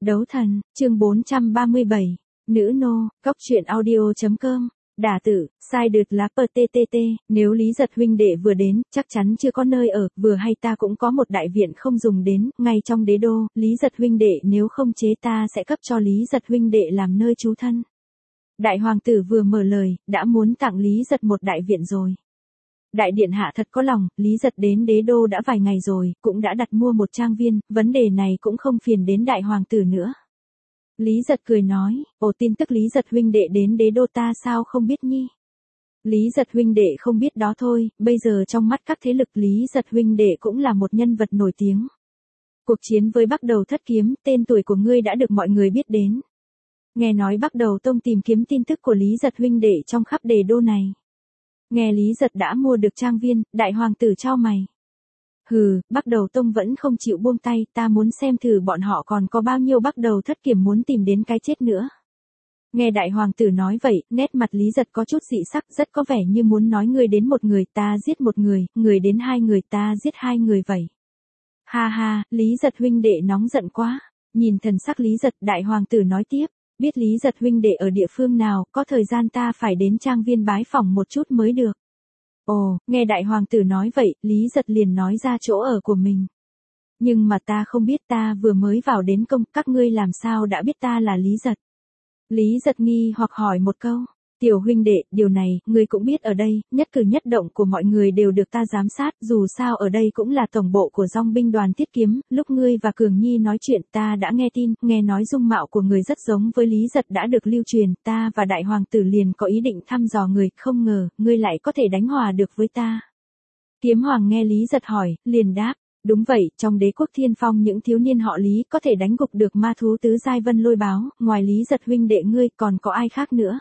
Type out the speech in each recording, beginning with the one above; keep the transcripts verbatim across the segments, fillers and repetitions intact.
Đấu thần, chương bốn trăm ba mươi bảy, nữ nô, cóc truyện audio chấm com, đả tử, sai đượt lá pờ tê tê tê, nếu Lý Giật huynh đệ vừa đến, chắc chắn chưa có nơi ở, vừa hay ta cũng có một đại viện không dùng đến, ngay trong đế đô, Lý Giật huynh đệ nếu không chế ta sẽ cấp cho Lý Giật huynh đệ làm nơi trú thân. Đại hoàng tử vừa mở lời, đã muốn tặng Lý Giật một đại viện rồi. Đại điện hạ thật có lòng, Lý Giật đến đế đô đã vài ngày rồi, cũng đã đặt mua một trang viên, vấn đề này cũng không phiền đến đại hoàng tử nữa. Lý Giật cười nói, ồ tin tức Lý Giật huynh đệ đến đế đô ta sao không biết nhi. Lý Giật huynh đệ không biết đó thôi, bây giờ trong mắt các thế lực Lý Giật huynh đệ cũng là một nhân vật nổi tiếng. Cuộc chiến với Bắc Đầu Thất Kiếm, tên tuổi của ngươi đã được mọi người biết đến. Nghe nói Bắc Đầu Tông tìm kiếm tin tức của Lý Giật huynh đệ trong khắp đế đô này. Nghe Lý Giật đã mua được trang viên, đại hoàng tử chau mày. Hừ, Bắc Đầu Tông vẫn không chịu buông tay, ta muốn xem thử bọn họ còn có bao nhiêu Bắc Đầu Thất Kiếm muốn tìm đến cái chết nữa. Nghe đại hoàng tử nói vậy, nét mặt Lý Giật có chút dị sắc, rất có vẻ như muốn nói người đến một người ta giết một người, người đến hai người ta giết hai người vậy. Ha ha, Lý Giật huynh đệ nóng giận quá. Nhìn thần sắc Lý Giật, đại hoàng tử nói tiếp. Biết Lý Giật huynh đệ ở địa phương nào, có thời gian ta phải đến trang viên bái phỏng một chút mới được. Ồ, nghe đại hoàng tử nói vậy, Lý Giật liền nói ra chỗ ở của mình. Nhưng mà ta không biết, ta vừa mới vào đến công, các ngươi làm sao đã biết ta là Lý Giật. Lý Giật nghi hoặc hỏi một câu. Tiểu huynh đệ, điều này, ngươi cũng biết ở đây, nhất cử nhất động của mọi người đều được ta giám sát, dù sao ở đây cũng là tổng bộ của dòng binh đoàn Thiết Kiếm, lúc ngươi và Cường Nhi nói chuyện ta đã nghe tin, nghe nói dung mạo của người rất giống với Lý Giật đã được lưu truyền, ta và đại hoàng tử liền có ý định thăm dò người, không ngờ, ngươi lại có thể đánh hòa được với ta. Kiếm Hoàng nghe Lý Giật hỏi, liền đáp. Đúng vậy, trong đế quốc Thiên Phong những thiếu niên họ Lý có thể đánh gục được ma thú tứ giai Vân Lôi Báo, ngoài Lý Giật huynh đệ ngươi còn có ai khác nữa.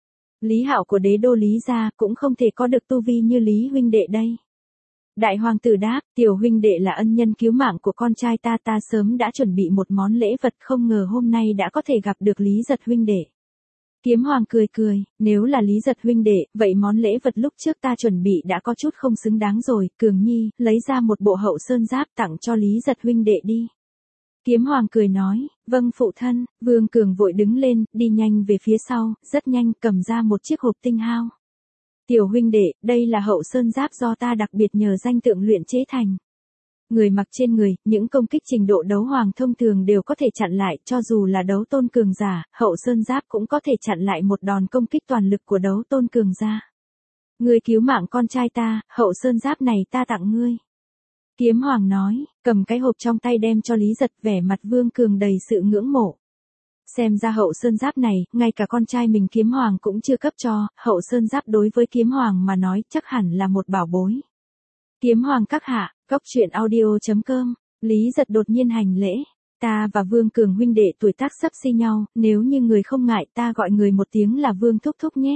Lý Hạo của đế đô Lý gia cũng không thể có được tu vi như Lý huynh đệ đây. Đại hoàng tử đáp, tiểu huynh đệ là ân nhân cứu mạng của con trai ta, ta sớm đã chuẩn bị một món lễ vật, không ngờ hôm nay đã có thể gặp được Lý Giật huynh đệ. Kiếm Hoàng cười cười, nếu là Lý Giật huynh đệ, vậy món lễ vật lúc trước ta chuẩn bị đã có chút không xứng đáng rồi, Cường Nhi, lấy ra một bộ hậu sơn giáp tặng cho Lý Giật huynh đệ đi. Kiếm Hoàng cười nói, vâng phụ thân, Vương Cường vội đứng lên, đi nhanh về phía sau, rất nhanh cầm ra một chiếc hộp tinh hao. Tiểu huynh đệ, đây là hậu sơn giáp do ta đặc biệt nhờ danh tượng luyện chế thành. Người mặc trên người, những công kích trình độ đấu hoàng thông thường đều có thể chặn lại, cho dù là đấu tôn cường giả, hậu sơn giáp cũng có thể chặn lại một đòn công kích toàn lực của đấu tôn cường giả. Ngươi cứu mạng con trai ta, hậu sơn giáp này ta tặng ngươi. Kiếm Hoàng nói, cầm cái hộp trong tay đem cho Lý Giật, vẻ mặt Vương Cường đầy sự ngưỡng mộ. Xem ra hậu sơn giáp này, ngay cả con trai mình Kiếm Hoàng cũng chưa cấp cho, hậu sơn giáp đối với Kiếm Hoàng mà nói chắc hẳn là một bảo bối. Kiếm Hoàng các hạ, cóc truyện audio chấm com, Lý Giật đột nhiên hành lễ. Ta và Vương Cường huynh đệ tuổi tác xấp xi nhau, nếu như người không ngại ta gọi người một tiếng là Vương thúc thúc nhé.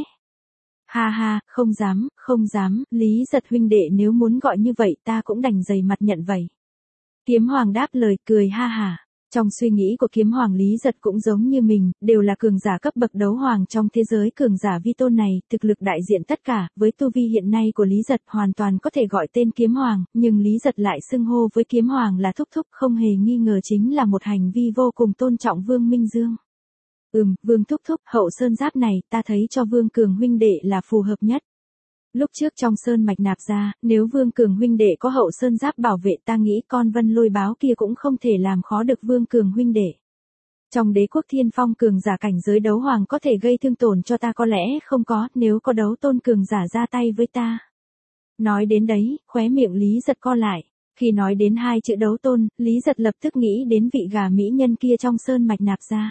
Ha ha, không dám, không dám, Lý Giật huynh đệ nếu muốn gọi như vậy ta cũng đành dày mặt nhận vậy. Kiếm Hoàng đáp lời cười ha hả. Trong suy nghĩ của Kiếm Hoàng Lý Giật cũng giống như mình, đều là cường giả cấp bậc đấu hoàng trong thế giới cường giả vi tôn này, thực lực đại diện tất cả, với tu vi hiện nay của Lý Giật hoàn toàn có thể gọi tên Kiếm Hoàng, nhưng Lý Giật lại xưng hô với Kiếm Hoàng là thúc thúc, không hề nghi ngờ chính là một hành vi vô cùng tôn trọng Vương Minh Dương. Ừm, Vương thúc thúc, hậu sơn giáp này, ta thấy cho Vương Cường huynh đệ là phù hợp nhất. Lúc trước trong sơn mạch nạp ra, nếu Vương Cường huynh đệ có hậu sơn giáp bảo vệ ta nghĩ con Vân Lôi Báo kia cũng không thể làm khó được Vương Cường huynh đệ. Trong đế quốc Thiên Phong cường giả cảnh giới đấu hoàng có thể gây thương tổn cho ta có lẽ không có, nếu có đấu tôn cường giả ra tay với ta. Nói đến đấy, khóe miệng Lý Giật co lại. Khi nói đến hai chữ đấu tôn, Lý Giật lập tức nghĩ đến vị gà mỹ nhân kia trong sơn mạch nạp ra.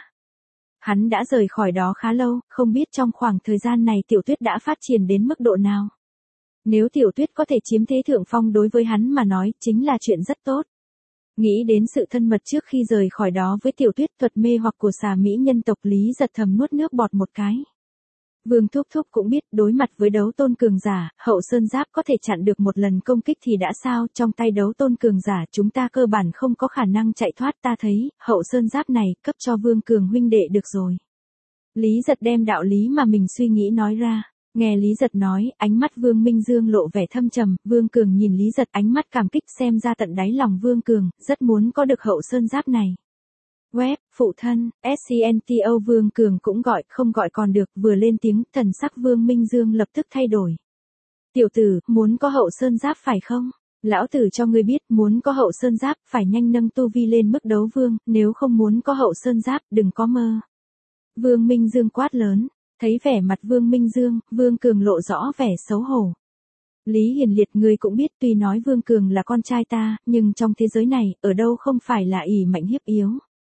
Hắn đã rời khỏi đó khá lâu, không biết trong khoảng thời gian này Tiểu Tuyết đã phát triển đến mức độ nào. Nếu Tiểu Tuyết có thể chiếm thế thượng phong đối với hắn mà nói, chính là chuyện rất tốt. Nghĩ đến sự thân mật trước khi rời khỏi đó với Tiểu Tuyết, thuật mê hoặc của xà mỹ nhân tộc, Lý Giật thầm nuốt nước bọt một cái. Vương thúc thúc cũng biết, đối mặt với đấu tôn cường giả, hậu sơn giáp có thể chặn được một lần công kích thì đã sao, trong tay đấu tôn cường giả chúng ta cơ bản không có khả năng chạy thoát, ta thấy, hậu sơn giáp này, cấp cho Vương Cường huynh đệ được rồi. Lý Giật đem đạo lý mà mình suy nghĩ nói ra. Nghe Lý Giật nói, ánh mắt Vương Minh Dương lộ vẻ thâm trầm, Vương Cường nhìn Lý Giật ánh mắt cảm kích, xem ra tận đáy lòng Vương Cường, rất muốn có được hậu sơn giáp này. Web, phụ thân, SCNTO Vương Cường cũng gọi, không gọi còn được, vừa lên tiếng, thần sắc Vương Minh Dương lập tức thay đổi. Tiểu tử, muốn có hậu sơn giáp phải không? Lão tử cho ngươi biết, muốn có hậu sơn giáp, phải nhanh nâng tu vi lên mức đấu vương, nếu không muốn có hậu sơn giáp, đừng có mơ. Vương Minh Dương quát lớn, thấy vẻ mặt Vương Minh Dương, Vương Cường lộ rõ vẻ xấu hổ. Lý Hiền Liệt, ngươi cũng biết, tuy nói Vương Cường là con trai ta, nhưng trong thế giới này, ở đâu không phải là ỷ mạnh hiếp yếu.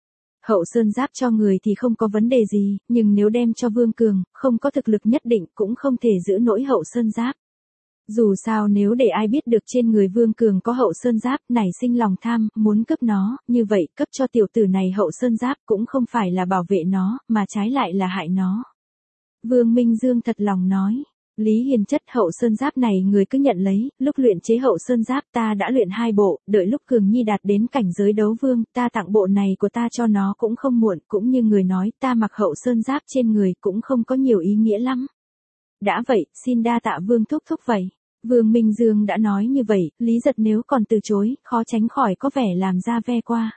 Hậu sơn giáp cho người thì không có vấn đề gì, nhưng nếu đem cho Vương Cường, không có thực lực nhất định cũng không thể giữ nổi hậu sơn giáp. Dù sao nếu để ai biết được trên người Vương Cường có hậu sơn giáp, nảy sinh lòng tham, muốn cấp nó, như vậy cấp cho tiểu tử này hậu sơn giáp cũng không phải là bảo vệ nó, mà trái lại là hại nó. Vương Minh Dương thật lòng nói, Lý Hiền chất, hậu sơn giáp này người cứ nhận lấy, lúc luyện chế hậu sơn giáp ta đã luyện hai bộ, đợi lúc Cường Nhi đạt đến cảnh giới đấu vương, ta tặng bộ này của ta cho nó cũng không muộn, cũng như người nói, ta mặc hậu sơn giáp trên người cũng không có nhiều ý nghĩa lắm. Đã vậy, xin đa tạ Vương thúc thúc vậy. Vương Minh Dương đã nói như vậy, Lý Giật nếu còn từ chối, khó tránh khỏi có vẻ làm ra ve qua.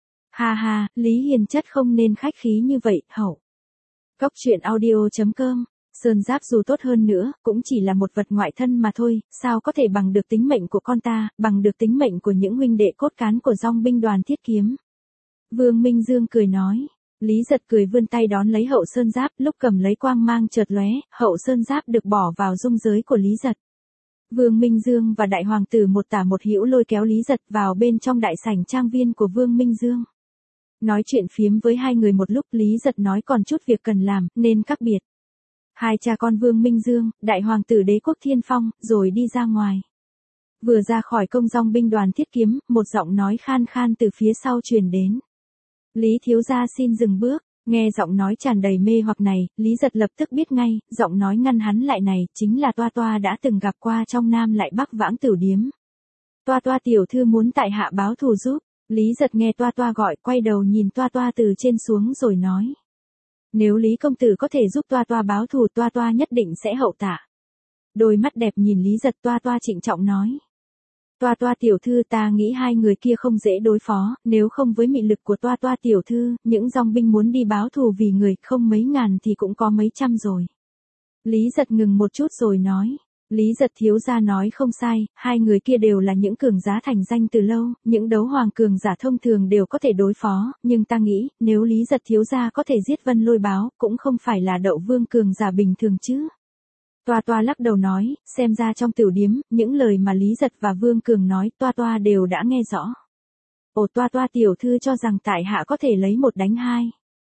Ha ha, Lý Hiền chất không nên khách khí như vậy, hậu. Cốc truyện audio chấm com, sơn giáp dù tốt hơn nữa, cũng chỉ là một vật ngoại thân mà thôi, sao có thể bằng được tính mệnh của con ta, bằng được tính mệnh của những huynh đệ cốt cán của dòng binh đoàn Thiết Kiếm. Vương Minh Dương cười nói. Lý Giật cười vươn tay đón lấy hậu sơn giáp, lúc cầm lấy quang mang chợt lóe, hậu sơn giáp được bỏ vào dung giới của Lý Giật. Vương Minh Dương và đại hoàng tử một tả một hữu lôi kéo Lý Giật vào bên trong đại sảnh trang viên của Vương Minh Dương. Nói chuyện phiếm với hai người một lúc, Lý Giật nói còn chút việc cần làm, nên các biệt. Hai cha con Vương Minh Dương, đại hoàng tử Đế quốc Thiên Phong, rồi đi ra ngoài. Vừa ra khỏi công dòng binh đoàn Thiết Kiếm, một giọng nói khan khan từ phía sau truyền đến. Lý thiếu gia xin dừng bước. Nghe giọng nói tràn đầy mê hoặc này, Lý Giật lập tức biết ngay, giọng nói ngăn hắn lại này, chính là Toa Toa đã từng gặp qua trong Nam Lại Bắc Vãng Tửu Điếm. Toa Toa tiểu thư muốn tại hạ báo thù giúp. Lý Giật nghe Toa Toa gọi, quay đầu nhìn Toa Toa từ trên xuống rồi nói. Nếu Lý công tử có thể giúp Toa Toa báo thù, Toa Toa nhất định sẽ hậu tạ. Đôi mắt đẹp nhìn Lý Giật, Toa Toa trịnh trọng nói. Toa Toa tiểu thư, ta nghĩ hai người kia không dễ đối phó, nếu không với mị lực của Toa Toa tiểu thư, những dòng binh muốn đi báo thù vì người không mấy ngàn thì cũng có mấy trăm rồi. Lý Giật ngừng một chút rồi nói. Lý Giật thiếu gia nói không sai, hai người kia đều là những cường giá thành danh từ lâu, những đấu hoàng cường giả thông thường đều có thể đối phó, nhưng ta nghĩ, nếu Lý Giật thiếu gia có thể giết Vân Lôi Báo, cũng không phải là đậu vương cường giả bình thường chứ. Toa Toa lắc đầu nói, xem ra trong tiểu điếm, những lời mà Lý Giật và Vương Cường nói, Toa Toa đều đã nghe rõ. Ồ, Toa Toa tiểu thư cho rằng tại hạ có thể lấy một đánh hai.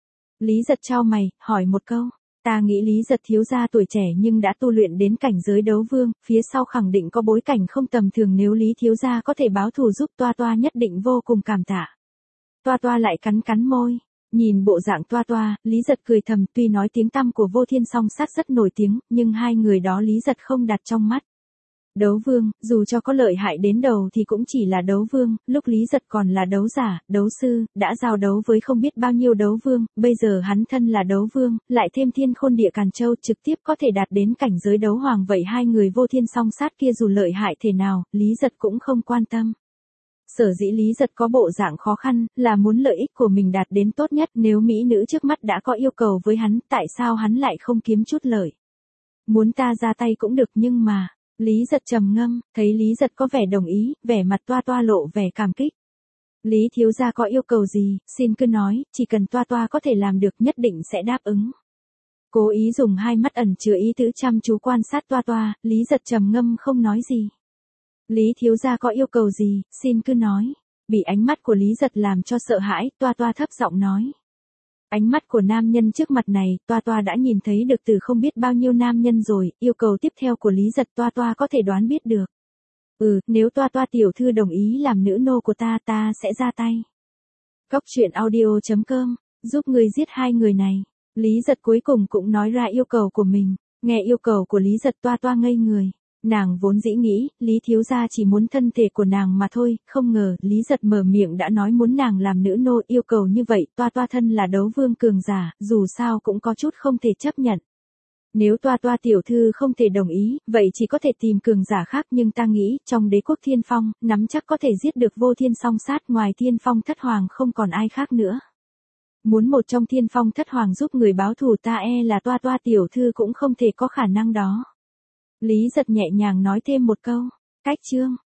Lý Giật chau mày, hỏi một câu. Ta nghĩ Lý Giật thiếu gia tuổi trẻ nhưng đã tu luyện đến cảnh giới đấu vương, phía sau khẳng định có bối cảnh không tầm thường, nếu Lý thiếu gia có thể báo thù giúp Toa Toa nhất định vô cùng cảm tạ. Toa Toa lại cắn cắn môi. Nhìn bộ dạng Toa Toa, Lý Giật cười thầm, tuy nói tiếng tăm của Vô Thiên Song Sát rất nổi tiếng, nhưng hai người đó Lý Giật không đặt trong mắt. Đấu vương, dù cho có lợi hại đến đầu thì cũng chỉ là đấu vương, lúc Lý Giật còn là đấu giả, đấu sư, đã giao đấu với không biết bao nhiêu đấu vương, bây giờ hắn thân là đấu vương, lại thêm Thiên Khôn Địa Càn Châu, trực tiếp có thể đạt đến cảnh giới đấu hoàng, vậy hai người Vô Thiên Song Sát kia dù lợi hại thế nào, Lý Giật cũng không quan tâm. Sở dĩ Lý Giật có bộ dạng khó khăn, là muốn lợi ích của mình đạt đến tốt nhất, nếu mỹ nữ trước mắt đã có yêu cầu với hắn, tại sao hắn lại không kiếm chút lợi. Muốn ta ra tay cũng được nhưng mà, Lý Giật trầm ngâm, thấy Lý Giật có vẻ đồng ý, vẻ mặt Toa Toa lộ vẻ cảm kích. Lý thiếu gia có yêu cầu gì, xin cứ nói, chỉ cần Toa Toa có thể làm được nhất định sẽ đáp ứng. Cố ý dùng hai mắt ẩn chứa ý tứ chăm chú quan sát Toa Toa, Lý Giật trầm ngâm không nói gì. Lý thiếu gia có yêu cầu gì, xin cứ nói. Bị ánh mắt của Lý Giật làm cho sợ hãi, Toa Toa thấp giọng nói. Ánh mắt của nam nhân trước mặt này, Toa Toa đã nhìn thấy được từ không biết bao nhiêu nam nhân rồi, yêu cầu tiếp theo của Lý Giật Toa Toa có thể đoán biết được. Ừ, nếu Toa Toa tiểu thư đồng ý làm nữ nô của ta, ta sẽ ra tay. Cốc truyện audio chấm com, giúp người giết hai người này. Lý Giật cuối cùng cũng nói ra yêu cầu của mình, nghe yêu cầu của Lý Giật Toa Toa ngây người. Nàng vốn dĩ nghĩ, Lý thiếu gia chỉ muốn thân thể của nàng mà thôi, không ngờ, Lý Giật mở miệng đã nói muốn nàng làm nữ nô, yêu cầu như vậy, Toa Toa thân là đấu vương cường giả, dù sao cũng có chút không thể chấp nhận. Nếu Toa Toa tiểu thư không thể đồng ý, vậy chỉ có thể tìm cường giả khác, nhưng ta nghĩ, trong Đế quốc Thiên Phong, nắm chắc có thể giết được Vô Thiên Song Sát, ngoài Thiên Phong Thất Hoàng không còn ai khác nữa. Muốn một trong thiên phong thất hoàng giúp người báo thù ta e là toa toa tiểu thư cũng không thể có khả năng đó. Lý giật nhẹ nhàng nói thêm một câu. Cách chương.